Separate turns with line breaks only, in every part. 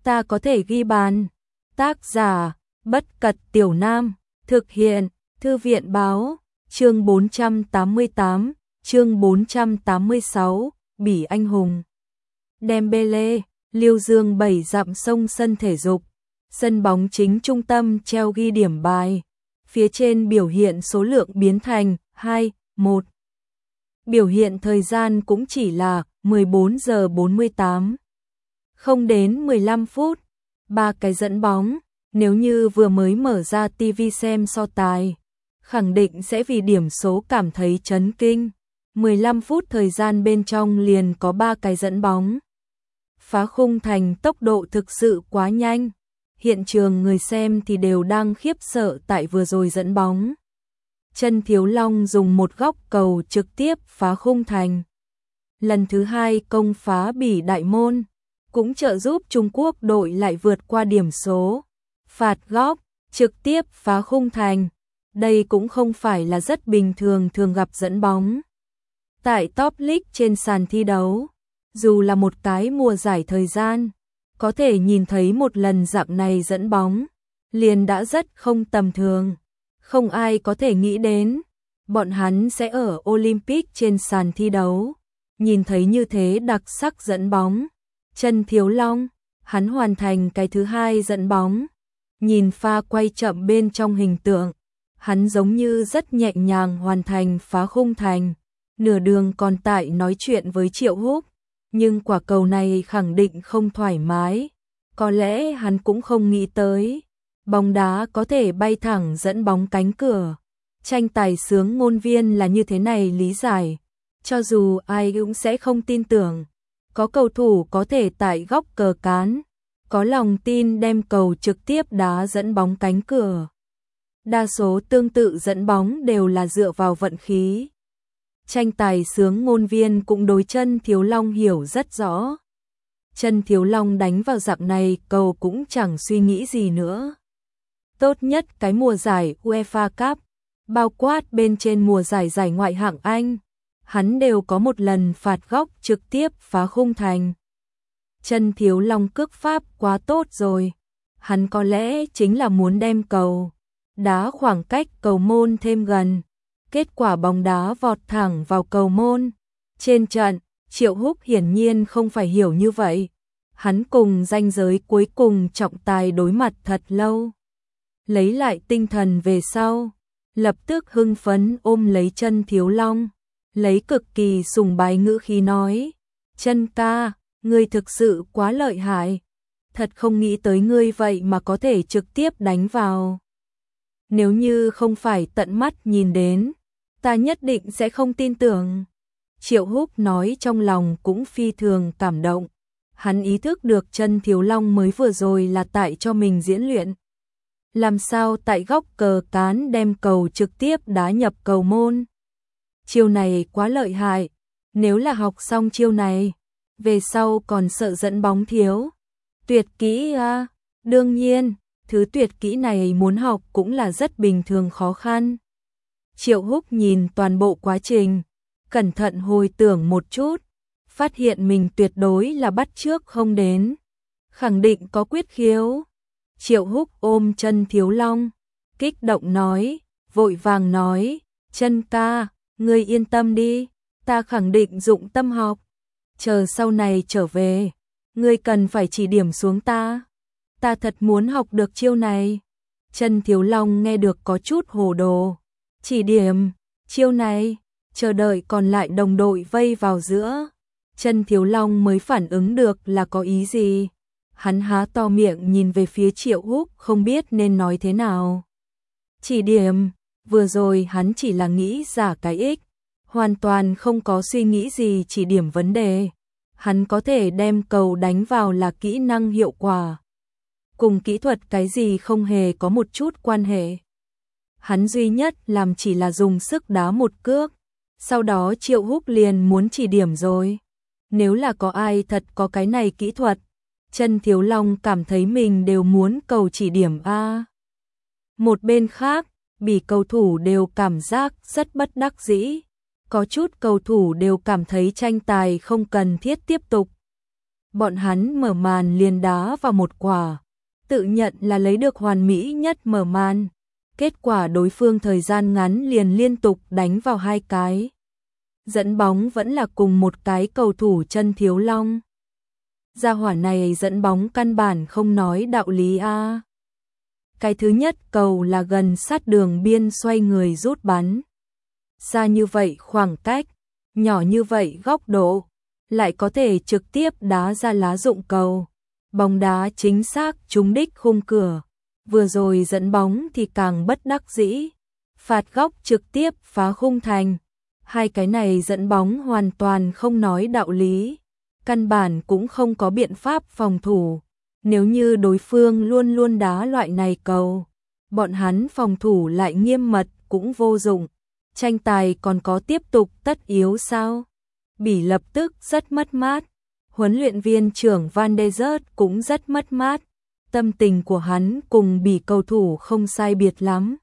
ta có thể ghi bàn. Tác giả, Bất Cật Tiểu Nam, thực hiện, Thư viện Báo, chương 488, chương 486, Bỉ Anh Hùng. Dembele, Liêu Dương 7 dặm sông sân thể dục, sân bóng chính trung tâm treo ghi điểm bài. Phía trên biểu hiện số lượng biến thành 2, 1. Biểu hiện thời gian cũng chỉ là 14 giờ 48. Không đến 15 phút, 3 cái dẫn bóng, nếu như vừa mới mở ra TV xem so tài, khẳng định sẽ vì điểm số cảm thấy chấn kinh. 15 phút thời gian bên trong liền có 3 cái dẫn bóng. Phá khung thành tốc độ thực sự quá nhanh. Hiện trường người xem thì đều đang khiếp sợ tại vừa rồi dẫn bóng. Chân Thiếu Long dùng một góc cầu trực tiếp phá khung thành. Lần thứ 2 công phá Bỉ Đại Môn, cũng trợ giúp Trung Quốc đội lại vượt qua điểm số. Phạt góc, trực tiếp phá khung thành. Đây cũng không phải là rất bình thường thường gặp dẫn bóng. Tại Top League trên sàn thi đấu, dù là một cái mùa giải thời gian, có thể nhìn thấy một lần dạng này dẫn bóng, liền đã rất không tầm thường. Không ai có thể nghĩ đến, bọn hắn sẽ ở Olympic trên sàn thi đấu, nhìn thấy như thế đặc sắc dẫn bóng. Chân Thiếu Long, hắn hoàn thành cái thứ 2 dẫn bóng. Nhìn pha quay chậm bên trong hình tượng, hắn giống như rất nhẹ nhàng hoàn thành phá khung thành. Nửa đường còn tại nói chuyện với Triệu Húc, nhưng quả cầu này khẳng định không thoải mái. Có lẽ hắn cũng không nghĩ tới, bóng đá có thể bay thẳng dẫn bóng cánh cửa. Tranh tài sướng ngôn viên là như thế này lý giải. Cho dù ai cũng sẽ không tin tưởng, có cầu thủ có thể tại góc cờ cán, có lòng tin đem cầu trực tiếp đá dẫn bóng cánh cửa. Đa số tương tự dẫn bóng đều là dựa vào vận khí. Tranh tài sướng ngôn viên cũng đối Chân Thiếu Long hiểu rất rõ. Chân Thiếu Long đánh vào dạng này cầu cũng chẳng suy nghĩ gì nữa. Tốt nhất cái mùa giải UEFA Cup, bao quát bên trên mùa giải giải ngoại hạng Anh, hắn đều có một lần phạt góc trực tiếp phá khung thành. Chân Thiếu Long cước pháp quá tốt rồi. Hắn có lẽ chính là muốn đem cầu đá khoảng cách cầu môn thêm gần. Kết quả bóng đá vọt thẳng vào cầu môn. Trên trận, Triệu Húc hiển nhiên không phải hiểu như vậy. Hắn cùng ranh giới cuối cùng trọng tài đối mặt thật lâu. Lấy lại tinh thần về sau, lập tức hưng phấn ôm lấy Chân Thiếu Long, lấy cực kỳ sùng bái ngữ khí nói: "Chân ca, ngươi thực sự quá lợi hại. Thật không nghĩ tới ngươi vậy mà có thể trực tiếp đánh vào. Nếu như không phải tận mắt nhìn đến, ta nhất định sẽ không tin tưởng." Triệu Húc nói trong lòng cũng phi thường cảm động. Hắn ý thức được Chân Thiếu Long mới vừa rồi là tại cho mình diễn luyện. Làm sao tại góc cờ cán đem cầu trực tiếp đá nhập cầu môn. Chiêu này quá lợi hại. Nếu là học xong chiêu này, về sau còn sợ dẫn bóng thiếu. Tuyệt kỹ à? Đương nhiên, thứ tuyệt kỹ này muốn học cũng là rất bình thường khó khăn. Triệu Húc nhìn toàn bộ quá trình, cẩn thận hồi tưởng một chút, phát hiện mình tuyệt đối là bắt chước không đến, khẳng định có quyết khiếu. Triệu Húc ôm Chân Thiếu Long, kích động nói, vội vàng nói: "Chân ca, ngươi yên tâm đi, ta khẳng định dụng tâm học. Chờ sau này trở về, ngươi cần phải chỉ điểm xuống ta. Ta thật muốn học được chiêu này." Chân Thiếu Long nghe được có chút hồ đồ. Chỉ điểm, chiêu này, chờ đợi còn lại đồng đội vây vào giữa. Chân Thiếu Long mới phản ứng được là có ý gì. Hắn há to miệng nhìn về phía Triệu Húc không biết nên nói thế nào. Chỉ điểm, vừa rồi hắn chỉ là nghĩ giả cái ích, hoàn toàn không có suy nghĩ gì chỉ điểm vấn đề. Hắn có thể đem cầu đánh vào là kỹ năng hiệu quả. Cùng kỹ thuật cái gì không hề có một chút quan hệ. Hắn duy nhất làm chỉ là dùng sức đá một cước. Sau đó Triệu Húc liền muốn chỉ điểm rồi. Nếu là có ai thật có cái này kỹ thuật, Chân Thiếu Long cảm thấy mình đều muốn cầu chỉ điểm a. Một bên khác, Bỉ cầu thủ đều cảm giác rất bất đắc dĩ. Có chút cầu thủ đều cảm thấy tranh tài không cần thiết tiếp tục. bọn hắn mở màn liền đá vào một quả, tự nhận là lấy được hoàn mỹ nhất mở màn. Kết quả đối phương thời gian ngắn liền liên tục đánh vào 2 cái. Dẫn bóng vẫn là cùng một cái cầu thủ chân Thiếu Long. Gia hỏa này dẫn bóng căn bản không nói đạo lý a. Cái thứ nhất cầu là gần sát đường biên xoay người rút bắn. Xa như vậy khoảng cách, nhỏ như vậy góc độ, lại có thể trực tiếp đá ra lá dụng cầu. Bóng đá chính xác trúng đích khung cửa. Vừa rồi dẫn bóng thì càng bất đắc dĩ. Phạt góc trực tiếp phá khung thành. 2 cái này dẫn bóng hoàn toàn không nói đạo lý. Căn bản cũng không có biện pháp phòng thủ. Nếu như đối phương luôn luôn đá loại này cầu, bọn hắn phòng thủ lại nghiêm mật cũng vô dụng. Tranh tài còn có tiếp tục tất yếu sao? Bỉ lập tức rất mất mát. Huấn luyện viên trưởng Van de Zyt cũng rất mất mát. Tâm tình của hắn cùng Bỉ cầu thủ không sai biệt lắm.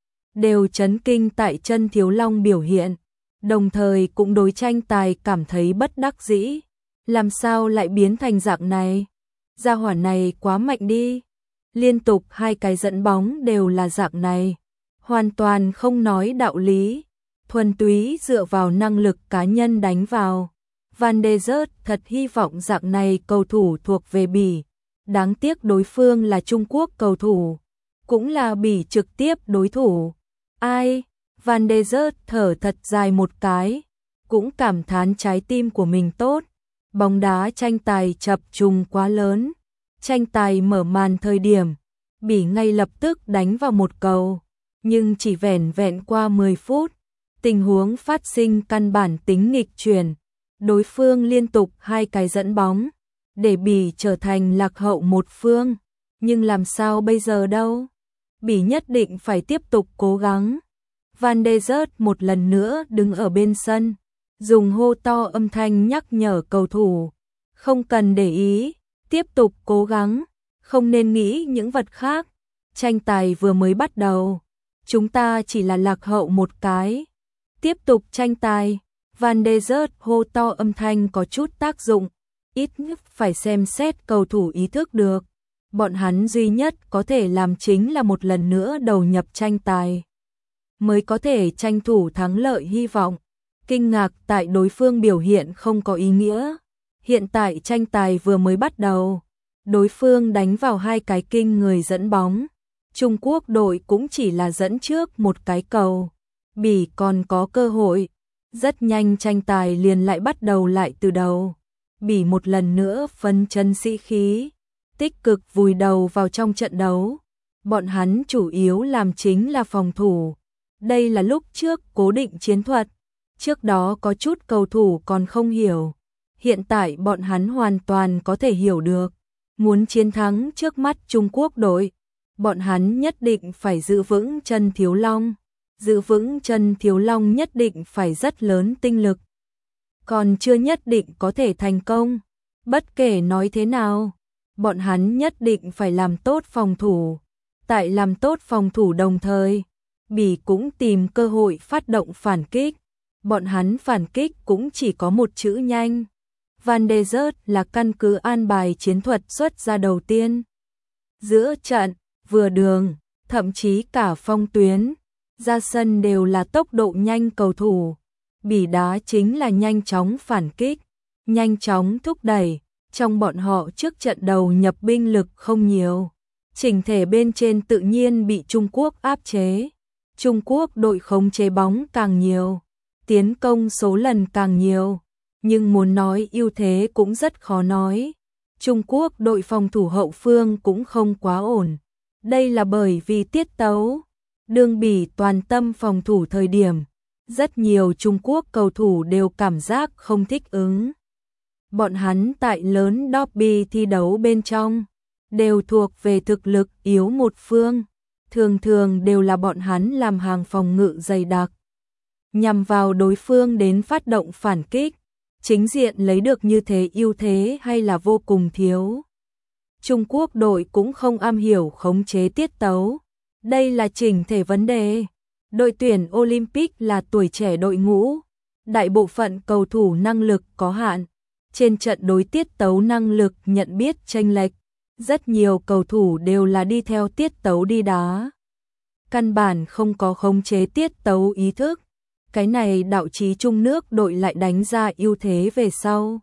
Đều chấn kinh tại chân Thiếu Long biểu hiện. Đồng thời cũng đối tranh tài cảm thấy bất đắc dĩ. Làm sao lại biến thành dạng này? Gia hỏa này quá mạnh đi. Liên tục 2 cái dẫn bóng đều là dạng này. Hoàn toàn không nói đạo lý. Thuần túy dựa vào năng lực cá nhân đánh vào. Van de Zyt thật hy vọng dạng này cầu thủ thuộc về Bỉ. Đáng tiếc đối phương là Trung Quốc cầu thủ. Cũng là Bỉ trực tiếp đối thủ. Ai? Van de Zyt thở thật dài một cái. Cũng cảm thán trái tim của mình tốt. Bóng đá tranh tài chập trùng quá lớn. Tranh tài mở màn thời điểm, Bỉ ngay lập tức đánh vào một cầu. Nhưng chỉ vẻn vẹn qua 10 phút, tình huống phát sinh căn bản tính nghịch chuyển. Đối phương liên tục 2 cái dẫn bóng, để Bỉ trở thành lạc hậu một phương. Nhưng làm sao bây giờ đâu? Bỉ nhất định phải tiếp tục cố gắng. Van de Zyt một lần nữa đứng ở bên sân, dùng hô to âm thanh nhắc nhở cầu thủ. Không cần để ý, tiếp tục cố gắng, không nên nghĩ những vật khác. Tranh tài vừa mới bắt đầu, chúng ta chỉ là lạc hậu một cái. Tiếp tục tranh tài. Van de Zyt hô to âm thanh có chút tác dụng, ít nhất phải xem xét cầu thủ ý thức được. Bọn hắn duy nhất có thể làm chính là một lần nữa đầu nhập tranh tài, mới có thể tranh thủ thắng lợi hy vọng. Kinh ngạc tại đối phương biểu hiện không có ý nghĩa. Hiện tại tranh tài vừa mới bắt đầu, đối phương đánh vào 2 cái kinh người dẫn bóng. Trung Quốc đội cũng chỉ là dẫn trước một cái cầu. Bỉ còn có cơ hội. Rất nhanh tranh tài liền lại bắt đầu lại từ đầu. Bỉ một lần nữa phấn chấn sĩ khí, tích cực vùi đầu vào trong trận đấu. Bọn hắn chủ yếu làm chính là phòng thủ. Đây là lúc trước cố định chiến thuật. Trước đó có chút cầu thủ còn không hiểu. Hiện tại bọn hắn hoàn toàn có thể hiểu được. Muốn chiến thắng trước mắt Trung Quốc đội, bọn hắn nhất định phải giữ vững chân Thiếu Long. Giữ vững chân Thiếu Long nhất định phải rất lớn tinh lực. Còn chưa nhất định có thể thành công. Bất kể nói thế nào, bọn hắn nhất định phải làm tốt phòng thủ. Tại làm tốt phòng thủ đồng thời, Bỉ cũng tìm cơ hội phát động phản kích. Bọn hắn phản kích cũng chỉ có một chữ nhanh. Van de Zyt là căn cứ an bài chiến thuật xuất ra đầu tiên. Giữa trận, vừa đường, thậm chí cả phong tuyến, ra sân đều là tốc độ nhanh cầu thủ. Bỉ đá chính là nhanh chóng phản kích, nhanh chóng thúc đẩy. Trong bọn họ trước trận đầu nhập binh lực không nhiều. Chỉnh thể bên trên tự nhiên bị Trung Quốc áp chế. Trung Quốc đội khống chế bóng càng nhiều, tiến công số lần càng nhiều. Nhưng muốn nói ưu thế cũng rất khó nói. Trung Quốc đội phòng thủ hậu phương cũng không quá ổn. Đây là bởi vì tiết tấu. Đương Bỉ toàn tâm phòng thủ thời điểm, rất nhiều Trung Quốc cầu thủ đều cảm giác không thích ứng. Bọn hắn tại lớn derby thi đấu bên trong, đều thuộc về thực lực yếu một phương. Thường thường đều là bọn hắn làm hàng phòng ngự dày đặc, nhằm vào đối phương đến phát động phản kích. Chính diện lấy được như thế ưu thế hay là vô cùng thiếu. Trung Quốc đội cũng không am hiểu khống chế tiết tấu. Đây là chỉnh thể vấn đề. Đội tuyển Olympic là tuổi trẻ đội ngũ. Đại bộ phận cầu thủ năng lực có hạn. Trên trận đối tiết tấu năng lực nhận biết chênh lệch, rất nhiều cầu thủ đều là đi theo tiết tấu đi đá. Căn bản không có khống chế tiết tấu ý thức. Cái này đạo chí chung nước đội lại đánh ra ưu thế về sau.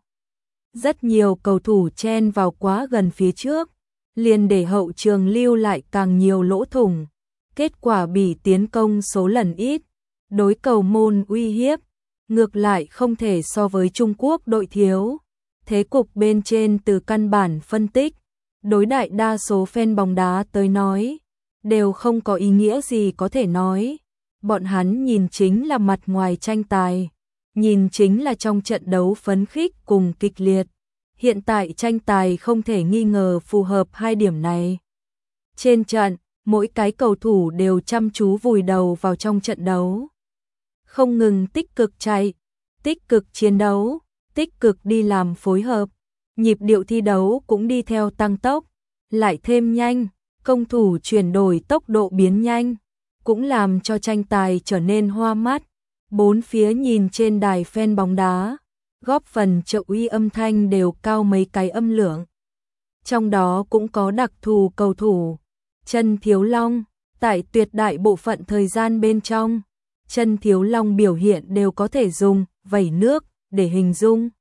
Rất nhiều cầu thủ chen vào quá gần phía trước, liền để hậu trường lưu lại càng nhiều lỗ thủng. Kết quả Bỉ tiến công số lần ít, đối cầu môn uy hiếp, ngược lại không thể so với Trung Quốc đội thiếu. Thế cục bên trên từ căn bản phân tích, đối đại đa số fan bóng đá tới nói, đều không có ý nghĩa gì có thể nói. Bọn hắn nhìn chính là mặt ngoài tranh tài, nhìn chính là trong trận đấu phấn khích cùng kịch liệt. Hiện tại tranh tài không thể nghi ngờ phù hợp hai điểm này. Trên trận, mỗi cái cầu thủ đều chăm chú vùi đầu vào trong trận đấu. Không ngừng tích cực chạy, tích cực chiến đấu, tích cực đi làm phối hợp. Nhịp điệu thi đấu cũng đi theo tăng tốc, lại thêm nhanh, công thủ chuyển đổi tốc độ biến nhanh, cũng làm cho tranh tài trở nên hoa mắt. Bốn phía nhìn trên đài fan bóng đá, góp phần trợ uy âm thanh đều cao mấy cái âm lượng. Trong đó cũng có đặc thù cầu thủ, Trần Thiếu Long, tại tuyệt đại bộ phận thời gian bên trong, Trần Thiếu Long biểu hiện đều có thể dùng vẩy nước để hình dung.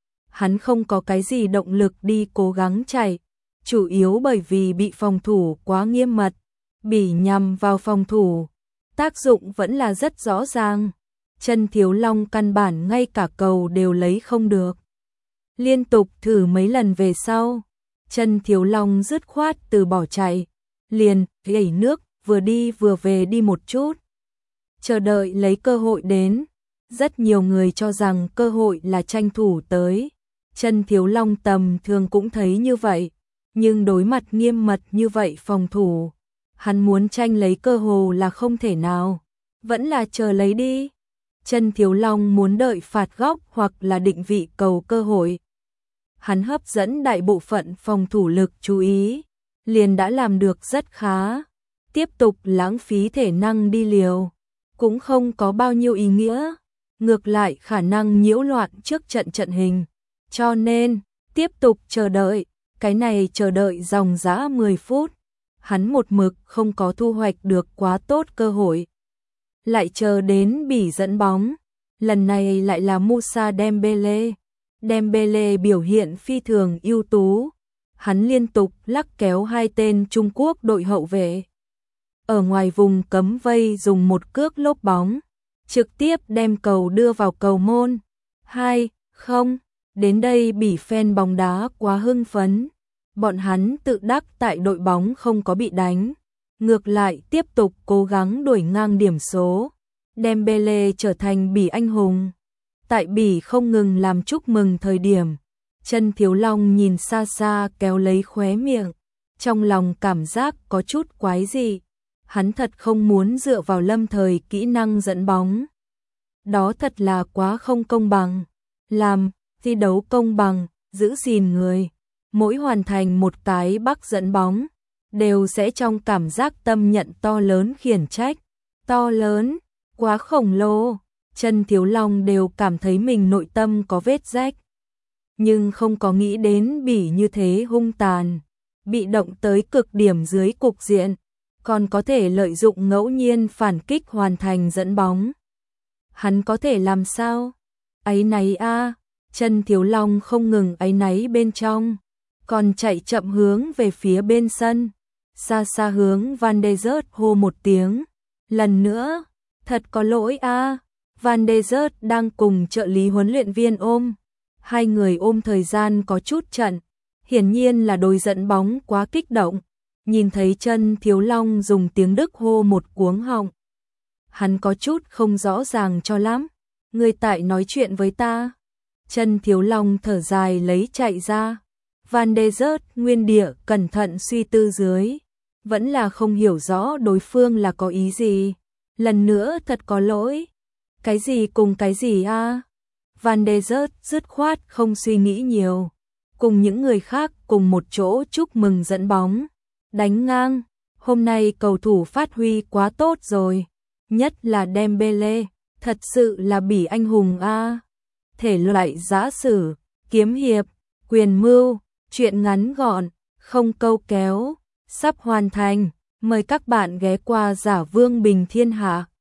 Hắn không có cái gì động lực đi cố gắng chạy, chủ yếu bởi vì bị phòng thủ quá nghiêm mật, Bỉ nhằm vào phòng thủ, tác dụng vẫn là rất rõ ràng. Trần Thiếu Long căn bản ngay cả cầu đều lấy không được. Liên tục thử mấy lần về sau, Trần Thiếu Long dứt khoát từ bỏ chạy, liền gẩy nước, vừa đi vừa về đi một chút. Chờ đợi lấy cơ hội đến, rất nhiều người cho rằng cơ hội là tranh thủ tới. Trần Thiếu Long tầm thường cũng thấy như vậy, nhưng đối mặt nghiêm mật như vậy phòng thủ, hắn muốn tranh lấy cơ hồ là không thể nào, vẫn là chờ lấy đi. Trần Thiếu Long muốn đợi phạt góc hoặc là định vị cầu cơ hội. Hắn hấp dẫn đại bộ phận phòng thủ lực chú ý, liền đã làm được rất khá. Tiếp tục lãng phí thể năng đi liều, cũng không có bao nhiêu ý nghĩa, ngược lại khả năng nhiễu loạn trước trận hình. Cho nên, tiếp tục chờ đợi, cái này chờ đợi dòng dã 10 phút. Hắn một mực không có thu hoạch được quá tốt cơ hội. Lại chờ đến Bỉ dẫn bóng, lần này lại là Moussa Dembélé. Dembélé biểu hiện phi thường ưu tú, hắn liên tục lắc kéo hai tên Trung Quốc đội hậu vệ. Ở ngoài vùng cấm vây dùng một cước lốp bóng, trực tiếp đem cầu đưa vào cầu môn. 2-0, đến đây Bỉ fan bóng đá quá hưng phấn. Bọn hắn tự đắc tại đội bóng không có bị đánh, ngược lại tiếp tục cố gắng đuổi ngang điểm số. Dembélé trở thành Bỉ anh hùng. Tại Bỉ không ngừng làm chúc mừng thời điểm, Trần Thiếu Long nhìn xa xa kéo lấy khóe miệng, trong lòng cảm giác có chút quái dị. Hắn thật không muốn dựa vào lâm thời kỹ năng dẫn bóng. Đó thật là quá không công bằng. Làm thi đấu công bằng, giữ gìn người, mỗi hoàn thành một cái bắc dẫn bóng, đều sẽ trong cảm giác tâm nhận to lớn khiển trách. To lớn, quá khổng lồ, Trần Thiếu Long đều cảm thấy mình nội tâm có vết rách. Nhưng không có nghĩ đến Bỉ như thế hung tàn, bị động tới cực điểm dưới cục diện, còn có thể lợi dụng ngẫu nhiên phản kích hoàn thành dẫn bóng. Hắn có thể làm sao? Áy náy a, Trần Thiếu Long không ngừng áy náy bên trong, còn chạy chậm hướng về phía bên sân, xa xa hướng Van de Zyt hô một tiếng. Lần nữa, thật có lỗi a. Van de Zyt đang cùng trợ lý huấn luyện viên ôm. Hai người ôm thời gian có chút chậm, hiển nhiên là đối dẫn bóng quá kích động. Nhìn thấy Trần Thiếu Long dùng tiếng Đức hô một cuống họng, hắn có chút không rõ ràng cho lắm. Người tại nói chuyện với ta. Trần Thiếu Long thở dài lấy chạy ra. Van de Zyt nguyên địa cẩn thận suy tư dưới, vẫn là không hiểu rõ đối phương là có ý gì. Lần nữa thật có lỗi. Cái gì cùng cái gì a? Van de Zyt dứt khoát không suy nghĩ nhiều, cùng những người khác cùng một chỗ chúc mừng dẫn bóng. Đánh ngang, hôm nay cầu thủ phát huy quá tốt rồi, nhất là Dembélé, thật sự là Bỉ anh hùng a. Thể loại giã sử, kiếm hiệp, quyền mưu, truyện ngắn gọn, không câu kéo, sắp hoàn thành. Mời các bạn ghé qua Giả Vương Bình Thiên Hạ.